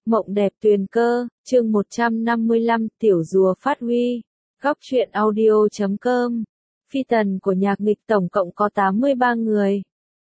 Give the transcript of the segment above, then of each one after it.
Mộng đẹp tuyền cơ, chương 155, tiểu rùa phát huy. Góc truyện audio.com. Phi tần của nhạc nghịch tổng cộng có 83 người.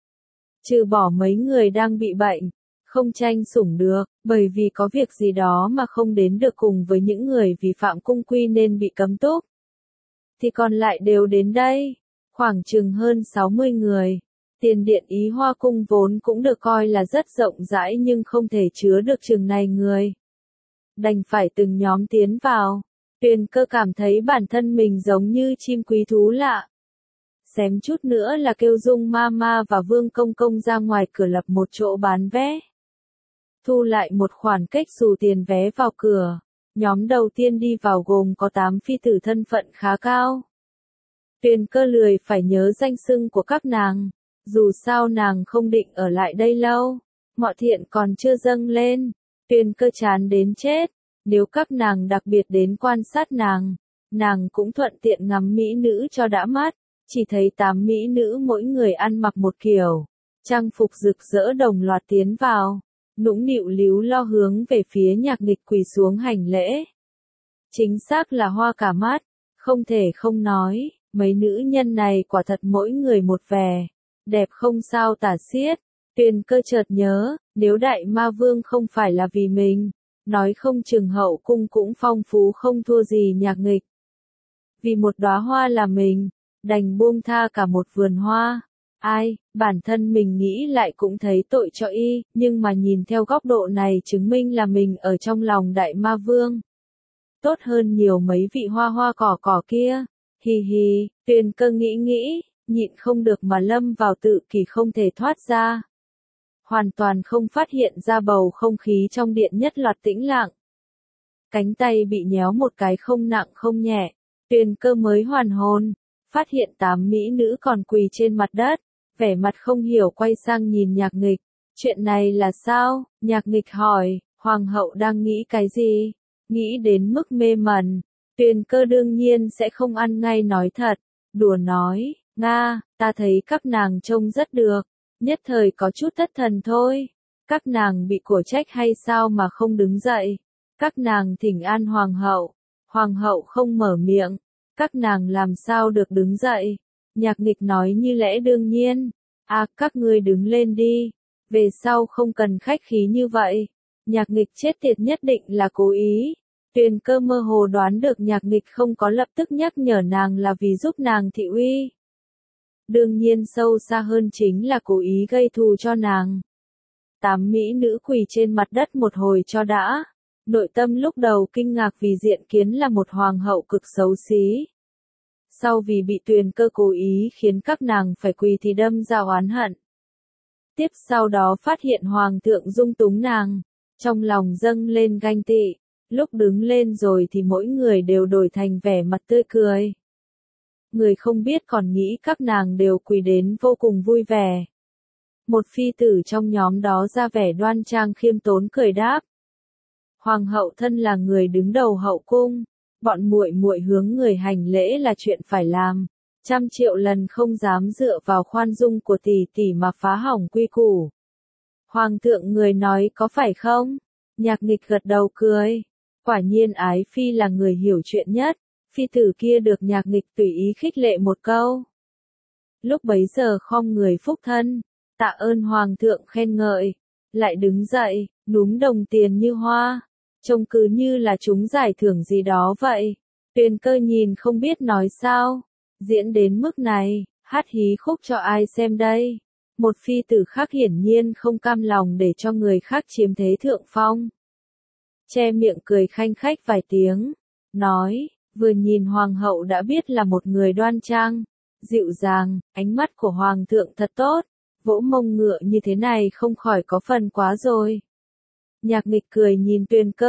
Trừ bỏ mấy người đang bị bệnh, không tranh sủng được, bởi vì có việc gì đó mà không đến được cùng với những người vi phạm cung quy nên bị cấm túc. Thì còn lại đều đến đây, khoảng chừng hơn 60 người. Tiền điện Ý Hoa Cung vốn cũng được coi là rất rộng rãi nhưng không thể chứa được chừng này người. Đành phải từng nhóm tiến vào. Tuyền Cơ cảm thấy bản thân mình giống như chim quý thú lạ. Xém chút nữa là kêu Dung Mama và Vương Công Công ra ngoài cửa lập một chỗ bán vé. Thu lại một khoản cách xù tiền vé vào cửa. Nhóm đầu tiên đi vào gồm có 8 phi tử thân phận khá cao. Tuyền Cơ lười phải nhớ danh xưng của các nàng. Dù sao nàng không định ở lại đây lâu, mọi thiện còn chưa dâng lên, Tuyền Cơ chán đến chết, nếu các nàng đặc biệt đến quan sát nàng cũng thuận tiện ngắm mỹ nữ cho đã mắt, chỉ thấy 8 mỹ nữ mỗi người ăn mặc một kiểu, trang phục rực rỡ đồng loạt tiến vào, nũng nịu líu lo hướng về phía nhạc nghịch quỳ xuống hành lễ. Chính xác là hoa cả mắt, không thể không nói, mấy nữ nhân này quả thật mỗi người một vẻ. Đẹp không sao tả xiết, Tuyền Cơ chợt nhớ, nếu Đại Ma Vương không phải là vì mình, nói không chừng hậu cung cũng phong phú không thua gì nhạc nghịch. Vì một đóa hoa là mình, đành buông tha cả một vườn hoa. Ai, bản thân mình nghĩ lại cũng thấy tội cho y, nhưng mà nhìn theo góc độ này chứng minh là mình ở trong lòng Đại Ma Vương. Tốt hơn nhiều mấy vị hoa hoa cỏ kia, hì hì, Tuyền Cơ nghĩ. Nhịn không được mà lâm vào tự kỷ không thể thoát ra. Hoàn toàn không phát hiện ra bầu không khí trong điện nhất loạt tĩnh lặng. Cánh tay bị nhéo một cái không nặng không nhẹ, Tuyền Cơ mới hoàn hồn, phát hiện 8 mỹ nữ còn quỳ trên mặt đất, vẻ mặt không hiểu quay sang nhìn nhạc nghịch. Chuyện này là sao? Nhạc nghịch hỏi, hoàng hậu đang nghĩ cái gì? Nghĩ đến mức mê mẩn, Tuyền Cơ đương nhiên sẽ không ăn ngay nói thật, đùa nói. Nga, ta thấy các nàng trông rất được, nhất thời có chút thất thần thôi. Các nàng bị của trách hay sao mà không đứng dậy? Các nàng thỉnh an hoàng hậu không mở miệng, các nàng làm sao được đứng dậy? Nhạc nghịch nói như lẽ đương nhiên, các ngươi đứng lên đi, về sau không cần khách khí như vậy. Nhạc nghịch chết tiệt nhất định là cố ý. Tuyền Cơ mơ hồ đoán được nhạc nghịch không có lập tức nhắc nhở nàng là vì giúp nàng thị uy. Đương nhiên sâu xa hơn chính là cố ý gây thù cho nàng. 8 mỹ nữ quỳ trên mặt đất một hồi cho đã. Nội tâm lúc đầu kinh ngạc vì diện kiến là một hoàng hậu cực xấu xí. Sau vì bị Tuyền Cơ cố ý khiến các nàng phải quỳ thì đâm ra oán hận. Tiếp sau đó phát hiện hoàng thượng dung túng nàng. Trong lòng dâng lên ganh tị. Lúc đứng lên rồi thì mỗi người đều đổi thành vẻ mặt tươi cười. Người không biết còn nghĩ các nàng đều quỳ đến vô cùng vui vẻ. Một phi tử trong nhóm đó ra vẻ đoan trang khiêm tốn cười đáp. Hoàng hậu thân là người đứng đầu hậu cung, bọn muội muội hướng người hành lễ là chuyện phải làm, 100 triệu lần không dám dựa vào khoan dung của tỷ tỷ mà phá hỏng quy củ. Hoàng thượng người nói có phải không? Nhạc nghịch gật đầu cười. Quả nhiên ái phi là người hiểu chuyện nhất. Phi tử kia được nhạc nghịch tùy ý khích lệ một câu. Lúc bấy giờ khom người phúc thân, tạ ơn hoàng thượng khen ngợi, lại đứng dậy, núm đồng tiền như hoa, trông cứ như là chúng giải thưởng gì đó vậy. Tuyền Cơ nhìn không biết nói sao, diễn đến mức này, hát hí khúc cho ai xem đây. Một phi tử khác hiển nhiên không cam lòng để cho người khác chiếm thế thượng phong. Che miệng cười khanh khách vài tiếng, nói. Vừa nhìn hoàng hậu đã biết là một người đoan trang, dịu dàng, ánh mắt của hoàng thượng thật tốt, vỗ mông ngựa như thế này không khỏi có phần quá rồi. Nhạc nghịch cười nhìn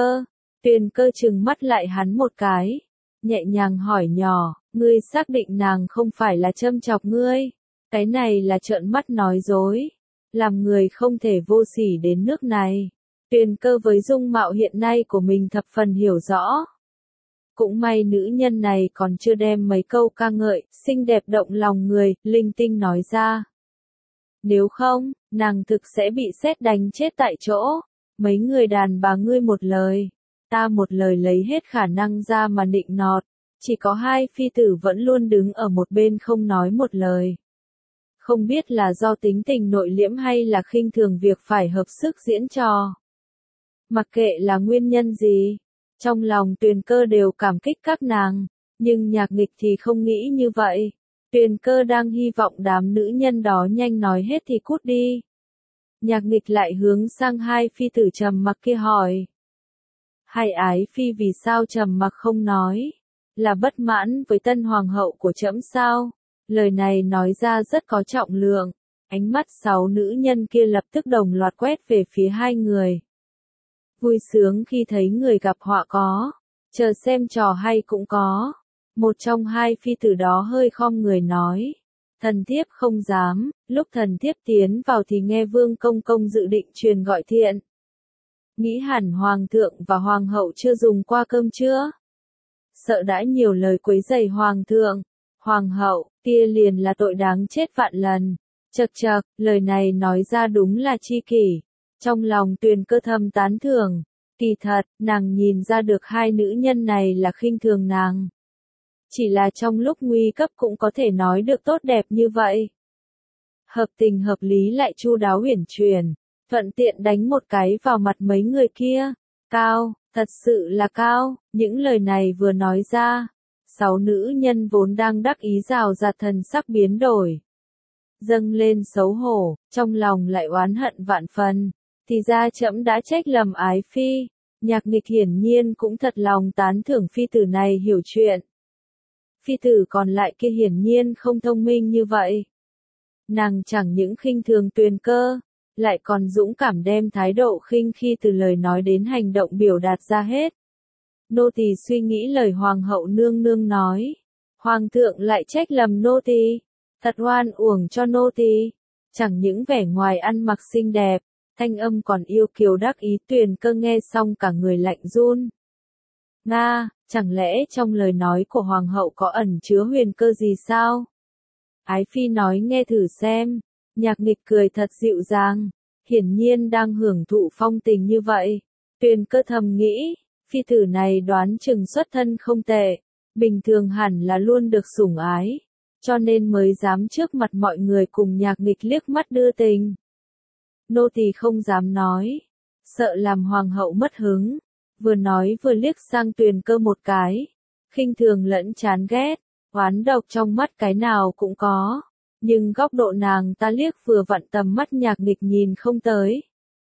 Tuyền Cơ trừng mắt lại hắn một cái, nhẹ nhàng hỏi nhỏ, ngươi xác định nàng không phải là châm chọc ngươi, cái này là trợn mắt nói dối, làm người không thể vô sỉ đến nước này. Tuyền Cơ với dung mạo hiện nay của mình thập phần hiểu rõ. Cũng may nữ nhân này còn chưa đem mấy câu ca ngợi, xinh đẹp động lòng người, linh tinh nói ra. Nếu không, nàng thực sẽ bị sét đánh chết tại chỗ. Mấy người đàn bà ngươi một lời, ta một lời lấy hết khả năng ra mà nịnh nọt, chỉ có hai phi tử vẫn luôn đứng ở một bên không nói một lời. Không biết là do tính tình nội liễm hay là khinh thường việc phải hợp sức diễn trò. Mặc kệ là nguyên nhân gì, trong lòng Tuyền Cơ đều cảm kích các nàng, nhưng Nhạc Nghịch thì không nghĩ như vậy. Tuyền Cơ đang hy vọng đám nữ nhân đó nhanh nói hết thì cút đi. Nhạc Nghịch lại hướng sang hai phi tử trầm mặc kia hỏi. Hai ái phi vì sao trầm mặc không nói? Là bất mãn với tân hoàng hậu của trẫm sao? Lời này nói ra rất có trọng lượng. Ánh mắt 6 nữ nhân kia lập tức đồng loạt quét về phía hai người. Vui sướng khi thấy người gặp họa có, chờ xem trò hay cũng có. Một trong hai phi tử đó hơi khom người nói. Thần thiếp không dám, lúc thần thiếp tiến vào thì nghe Vương Công Công dự định truyền gọi thiện. Nghĩ hẳn Hoàng thượng và Hoàng hậu chưa dùng qua cơm trưa. Sợ đã nhiều lời quấy rầy Hoàng thượng, Hoàng hậu, tia liền là tội đáng chết vạn lần. Chậc chậc, lời này nói ra đúng là chi kỷ. Trong lòng Tuyền Cơ thầm tán thưởng, kỳ thật, nàng nhìn ra được hai nữ nhân này là khinh thường nàng. Chỉ là trong lúc nguy cấp cũng có thể nói được tốt đẹp như vậy. Hợp tình hợp lý lại chu đáo uyển chuyển, thuận tiện đánh một cái vào mặt mấy người kia. Cao, thật sự là cao, những lời này vừa nói ra. 6 nữ nhân vốn đang đắc ý rào rạt thần sắc biến đổi. Dâng lên xấu hổ, trong lòng lại oán hận vạn phần. Thì ra trẫm đã trách lầm ái phi. Nhạc Nghịch hiển nhiên cũng thật lòng tán thưởng phi tử này hiểu chuyện. Phi tử còn lại kia hiển nhiên không thông minh như vậy. Nàng chẳng những khinh thường Tuyền Cơ, lại còn dũng cảm đem thái độ khinh khi từ lời nói đến hành động biểu đạt ra hết. Nô tỳ suy nghĩ lời Hoàng hậu nương nương nói. Hoàng thượng lại trách lầm nô tỳ, thật oan uổng cho nô tỳ. Chẳng những vẻ ngoài ăn mặc xinh đẹp, thanh âm còn yêu kiều đắc ý. Tuyền Cơ nghe xong cả người lạnh run. Nga, chẳng lẽ trong lời nói của Hoàng hậu có ẩn chứa huyền cơ gì sao? Ái phi nói nghe thử xem. Nhạc Nghịch cười thật dịu dàng, hiển nhiên đang hưởng thụ phong tình như vậy. Tuyền Cơ thầm nghĩ, phi tử này đoán chừng xuất thân không tệ, bình thường hẳn là luôn được sủng ái, cho nên mới dám trước mặt mọi người cùng Nhạc Nghịch liếc mắt đưa tình. Nô tỳ không dám nói, sợ làm Hoàng hậu mất hứng. Vừa nói vừa liếc sang Tuyền Cơ một cái, khinh thường lẫn chán ghét, oán độc trong mắt cái nào cũng có, nhưng góc độ nàng ta liếc vừa vặn tầm mắt Nhạc Nghịch nhìn không tới.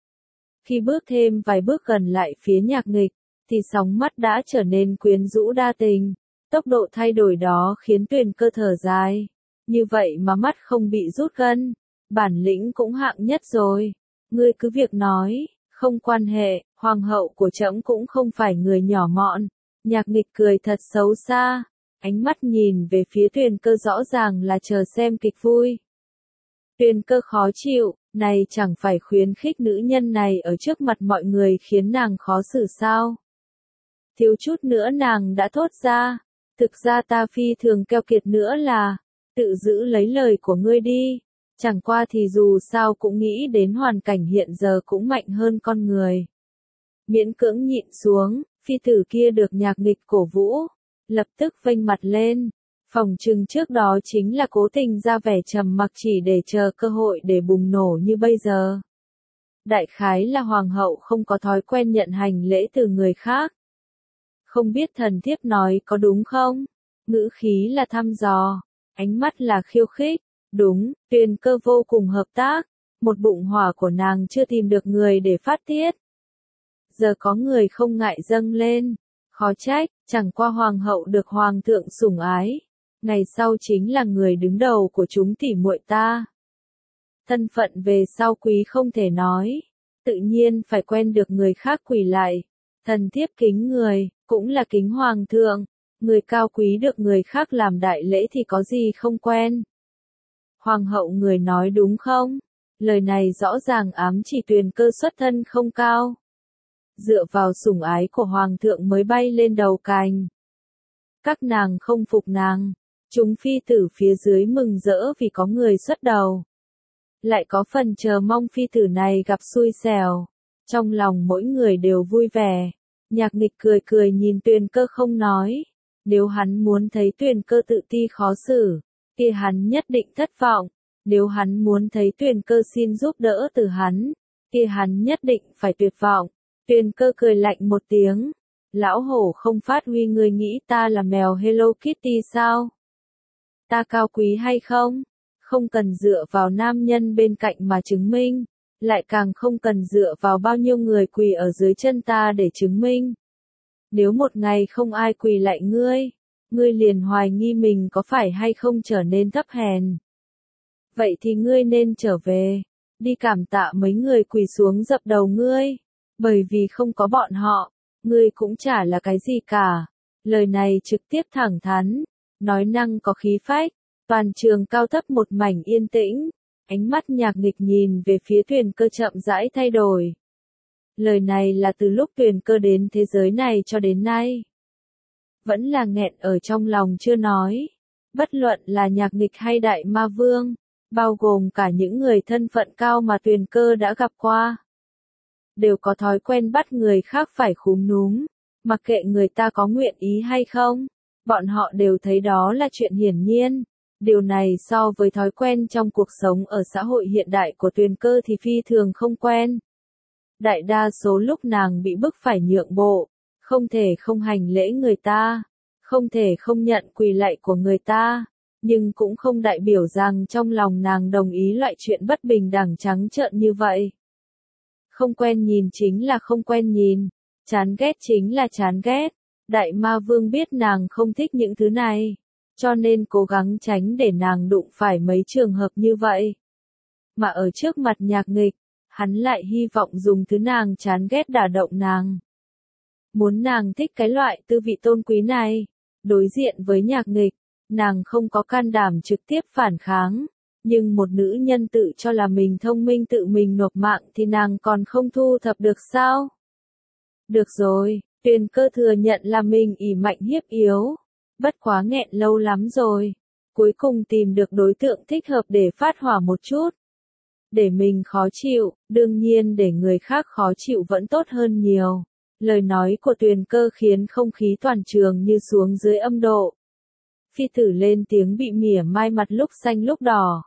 Khi bước thêm vài bước gần lại phía Nhạc Nghịch, thì sóng mắt đã trở nên quyến rũ đa tình. Tốc độ thay đổi đó khiến Tuyền Cơ thở dài. Như vậy mà mắt không bị rút gân, bản lĩnh cũng hạng nhất rồi. Ngươi cứ việc nói, không quan hệ, Hoàng hậu của trẫm cũng không phải người nhỏ mọn. Nhạc Nghịch cười thật xấu xa, ánh mắt nhìn về phía Tuyền Cơ rõ ràng là chờ xem kịch vui. Tuyền Cơ khó chịu, này chẳng phải khuyến khích nữ nhân này ở trước mặt mọi người khiến nàng khó xử sao? Thiếu chút nữa nàng đã thốt ra, thực ra ta phi thường keo kiệt nữa là, tự giữ lấy lời của ngươi đi. Chẳng qua thì dù sao cũng nghĩ đến hoàn cảnh hiện giờ cũng mạnh hơn con người. Miễn cưỡng nhịn xuống, phi tử kia được Nhạc Nghịch cổ vũ, lập tức vênh mặt lên. Phỏng chừng trước đó chính là cố tình ra vẻ trầm mặc chỉ để chờ cơ hội để bùng nổ như bây giờ. Đại khái là Hoàng hậu không có thói quen nhận hành lễ từ người khác. Không biết thần thiếp nói có đúng không? Ngữ khí là thăm dò, ánh mắt là khiêu khích. Đúng, Tuyền Cơ vô cùng hợp tác, một bụng hỏa của nàng chưa tìm được người để phát tiết. Giờ có người không ngại dâng lên, khó trách, chẳng qua Hoàng hậu được Hoàng thượng sủng ái, ngày sau chính là người đứng đầu của chúng tỉ muội ta. Thân phận về sau quý không thể nói, tự nhiên phải quen được người khác quỳ lại. Thần thiếp kính người, cũng là kính Hoàng thượng, người cao quý được người khác làm đại lễ thì có gì không quen. Hoàng hậu người nói đúng không? Lời này rõ ràng ám chỉ Tuyền Cơ xuất thân không cao. Dựa vào sủng ái của Hoàng thượng mới bay lên đầu cành. Các nàng không phục nàng. Chúng phi tử phía dưới mừng rỡ vì có người xuất đầu. Lại có phần chờ mong phi tử này gặp xui xẻo. Trong lòng mỗi người đều vui vẻ. Nhạc Nghịch cười cười nhìn Tuyền Cơ không nói. Nếu hắn muốn thấy Tuyền Cơ tự ti khó xử, kia hắn nhất định thất vọng. Nếu hắn muốn thấy Tuyền Cơ xin giúp đỡ từ hắn, kia hắn nhất định phải tuyệt vọng. Tuyền Cơ cười lạnh một tiếng. Lão hổ không phát huy, ngươi nghĩ ta là mèo Hello Kitty sao? Ta cao quý hay không? Không cần dựa vào nam nhân bên cạnh mà chứng minh, lại càng không cần dựa vào bao nhiêu người quỳ ở dưới chân ta để chứng minh. Nếu một ngày không ai quỳ lại ngươi liền hoài nghi mình có phải hay không trở nên thấp hèn. Vậy thì ngươi nên trở về, đi cảm tạ mấy người quỳ xuống dập đầu ngươi, bởi vì không có bọn họ, ngươi cũng chả là cái gì cả. Lời này trực tiếp thẳng thắn, nói năng có khí phách, toàn trường cao thấp một mảnh yên tĩnh, ánh mắt Nhạc Nghịch nhìn về phía Tuyền Cơ chậm rãi thay đổi. Lời này là từ lúc Tuyền Cơ đến thế giới này cho đến nay. Vẫn là nghẹn ở trong lòng chưa nói. Bất luận là Nhạc Nghịch hay Đại Ma Vương, bao gồm cả những người thân phận cao mà Tuyền Cơ đã gặp qua, đều có thói quen bắt người khác phải khúm núm, mặc kệ người ta có nguyện ý hay không, bọn họ đều thấy đó là chuyện hiển nhiên. Điều này so với thói quen trong cuộc sống ở xã hội hiện đại của Tuyền Cơ thì phi thường không quen. Đại đa số lúc nàng bị bức phải nhượng bộ, không thể không hành lễ người ta, không thể không nhận quỳ lạy của người ta, nhưng cũng không đại biểu rằng trong lòng nàng đồng ý loại chuyện bất bình đẳng trắng trợn như vậy. Không quen nhìn chính là không quen nhìn, chán ghét chính là chán ghét. Đại Ma Vương biết nàng không thích những thứ này, cho nên cố gắng tránh để nàng đụng phải mấy trường hợp như vậy. Mà ở trước mặt Nhạc Nghịch, hắn lại hy vọng dùng thứ nàng chán ghét đả động nàng. Muốn nàng thích cái loại tư vị tôn quý này. Đối diện với Nhạc Nghịch, nàng không có can đảm trực tiếp phản kháng. Nhưng một nữ nhân tự cho là mình thông minh tự mình nộp mạng thì nàng còn không thu thập được sao? Được rồi, Tuyền Cơ thừa nhận là mình ỷ mạnh hiếp yếu. Bất quá nghẹn lâu lắm rồi. Cuối cùng tìm được đối tượng thích hợp để phát hỏa một chút. Để mình khó chịu, đương nhiên để người khác khó chịu vẫn tốt hơn nhiều. Lời nói của Tuyền Cơ khiến không khí toàn trường như xuống dưới âm độ. Phi tử lên tiếng bị mỉa mai mặt lúc xanh lúc đỏ.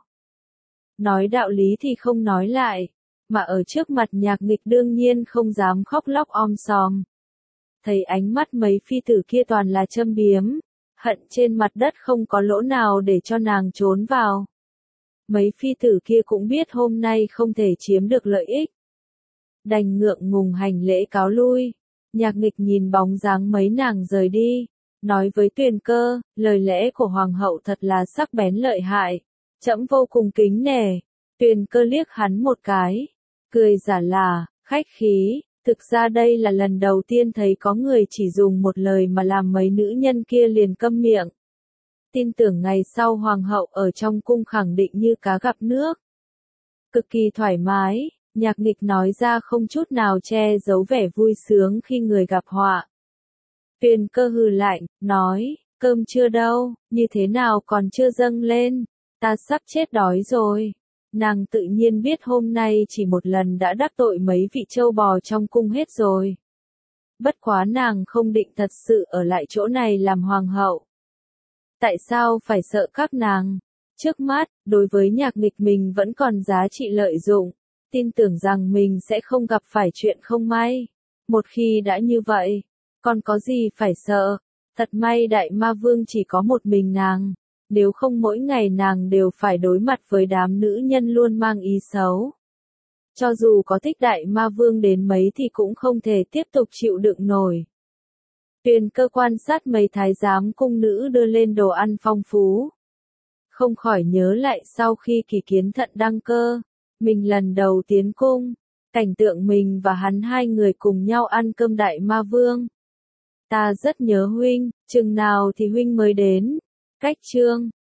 Nói đạo lý thì không nói lại, mà ở trước mặt Nhạc Nghịch đương nhiên không dám khóc lóc om sòm. Thấy ánh mắt mấy phi tử kia toàn là châm biếm, hận trên mặt đất không có lỗ nào để cho nàng trốn vào. Mấy phi tử kia cũng biết hôm nay không thể chiếm được lợi ích. Đành ngượng ngùng hành lễ cáo lui. Nhạc Nghịch nhìn bóng dáng mấy nàng rời đi, nói với Tuyền Cơ, lời lẽ của hoàng hậu thật là sắc bén lợi hại, trẫm vô cùng kính nể. Tuyền Cơ liếc hắn một cái, cười giả là, khách khí, thực ra đây là lần đầu tiên thấy có người chỉ dùng một lời mà làm mấy nữ nhân kia liền câm miệng. Tin tưởng ngày sau hoàng hậu ở trong cung khẳng định như cá gặp nước. Cực kỳ thoải mái, Nhạc Nghịch nói ra không chút nào che giấu vẻ vui sướng khi người gặp họa. Tuyền Cơ hừ lạnh, nói, cơm chưa đâu, như thế nào còn chưa dâng lên, ta sắp chết đói rồi. Nàng tự nhiên biết hôm nay chỉ một lần đã đắc tội mấy vị châu bò trong cung hết rồi. Bất quá nàng không định thật sự ở lại chỗ này làm hoàng hậu. Tại sao phải sợ các nàng? Trước mắt, đối với Nhạc Nghịch mình vẫn còn giá trị lợi dụng, tin tưởng rằng mình sẽ không gặp phải chuyện không may. Một khi đã như vậy, còn có gì phải sợ? Thật may Đại Ma Vương chỉ có một mình nàng, nếu không mỗi ngày nàng đều phải đối mặt với đám nữ nhân luôn mang ý xấu. Cho dù có thích Đại Ma Vương đến mấy thì cũng không thể tiếp tục chịu đựng nổi. Tuyền Cơ quan sát mấy thái giám cung nữ đưa lên đồ ăn phong phú. Không khỏi nhớ lại sau khi Kỳ Kiến Thận đăng cơ, mình lần đầu tiến cung, cảnh tượng mình và hắn hai người cùng nhau ăn cơm Đại Ma Vương. Ta rất nhớ huynh, chừng nào thì huynh mới đến. Cách chương